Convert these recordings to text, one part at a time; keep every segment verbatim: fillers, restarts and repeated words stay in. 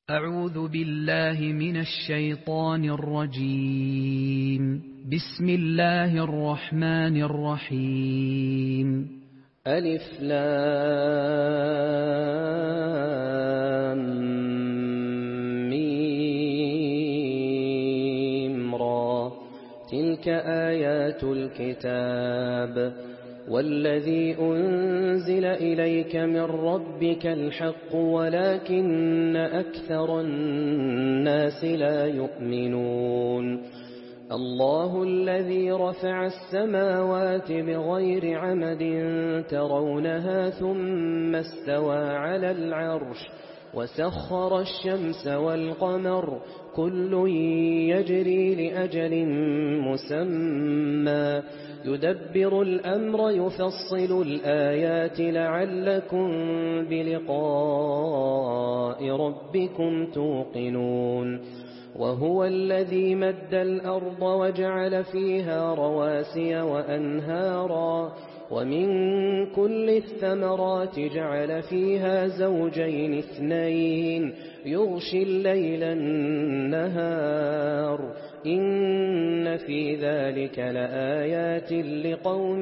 أعوذ بالله من الشيطان الرجيم. بسم الله الرحمن الرحيم. ألف لام ميم را تلك آيات الكتاب والذي أنزل إليك من ربك الحق ولكن أكثر الناس لا يؤمنون. الله الذي رفع السماوات بغير عمد ترونها ثم استوى على العرش وسخر الشمس والقمر كل يجري لأجل مسمى يدبر الأمر يفصل الآيات لعلكم بلقاء ربكم توقنون. وهو الذي مد الأرض وجعل فيها رواسي وأنهارا ومن كل الثمرات جعل فيها زوجين اثنين يغشي الليل النهار إن في ذلك لآيات لقوم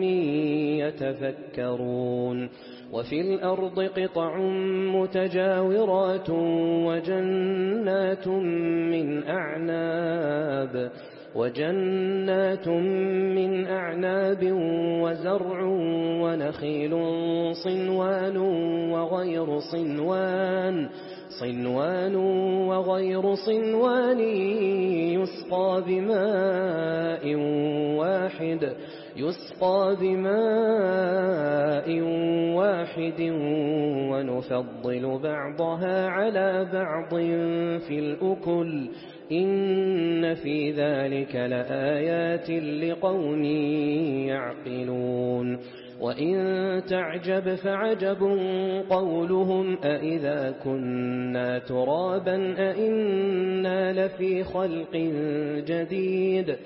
يتفكرون. وفي الأرض قطع متجاورات وجنات من أعناب وجنات من أعناب وزرع ونخيل صنوان وغير صنوان صنوان وغير صنوان يسقى بماء واحد يسقى بماء واحد ونفضل بعضها على بعض في الأكل إن في ذلك لآيات لقوم يعقلون. وإن تعجب فعجب قولهم أإذا كنا ترابا أإنا لفي خلق جديد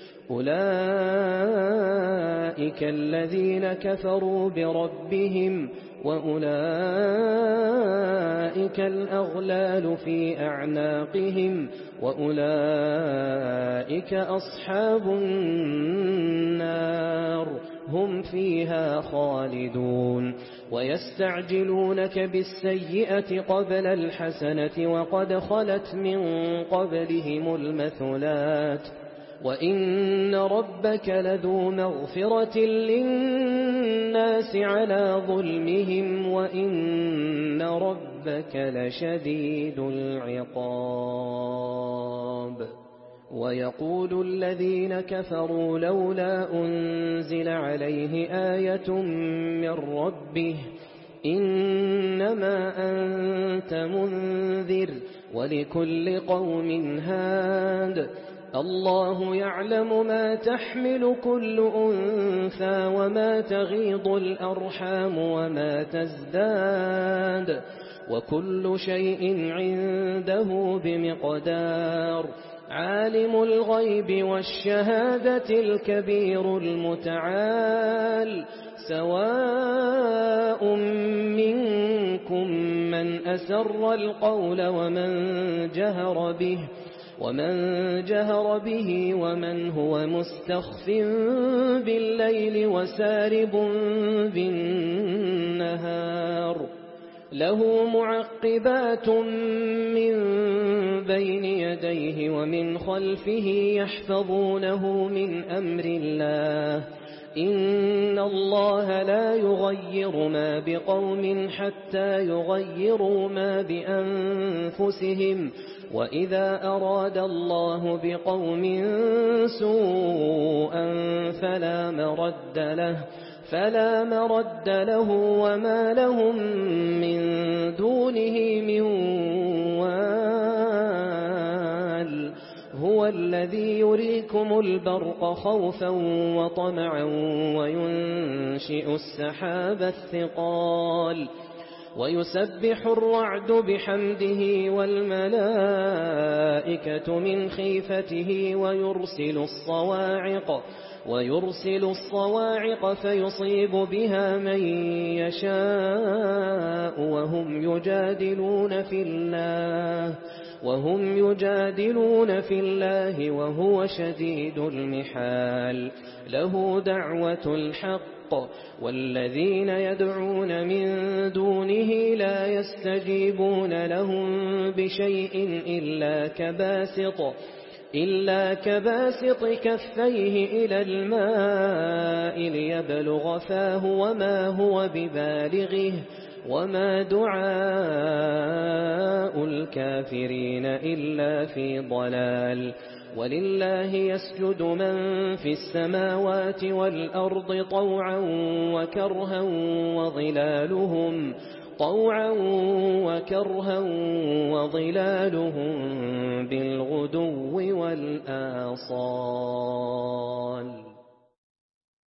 أولئك الذين كفروا بربهم وأولئك الأغلال في أعناقهم وأولئك أصحاب النار هم فيها خالدون. ويستعجلونك بالسيئة قبل الحسنة وقد خلت من قبلهم المثلات وإن ربك لذو مغفرة للناس على ظلمهم وإن ربك لشديد العقاب. ويقول الذين كفروا لولا أنزل عليه آية من ربه إنما أنت منذر ولكل قوم هاد الله يعلم ما تحمل كل أنثى وما تغيض الأرحام وما تزداد وكل شيء عنده بمقدار. عالم الغيب والشهادة الكبير المتعال سواء منكم من أسر القول ومن جهر به ومن جهر به ومن هو مستخف بالليل وسارب بالنهار له معقبات من بين يديه ومن خلفه يحفظونه من أمر الله إن الله لا يغير ما بقوم حتى يغيروا ما بأنفسهم وإذا أراد الله بقوم سوءا فلا مرد له فلا مرد له وما لهم من دونه من وال. هو الذي يريكم البرق خوفا وطمعا وينشئ السحاب الثقال ويسبح الرعد بحمده والملائكة من خيفته ويرسل الصواعق ويرسل الصواعق فيصيب بها من يشاء وهم يجادلون في الله وهم يجادلون في الله وهو شديد المحال له دعوة الحق والذين يدعون من دونه لا يستجيبون لهم بشيء إلا كباسط إلا كباسط كفيه إلى الماء ليبلغ فاه وما هو ببالغه وما دعاء الكافرين إلا في ضلال ولله يسجد من في السماوات والأرض طوعا وكرها وظلالهم طوعا وكرها وظلالهم بالغدو والآصال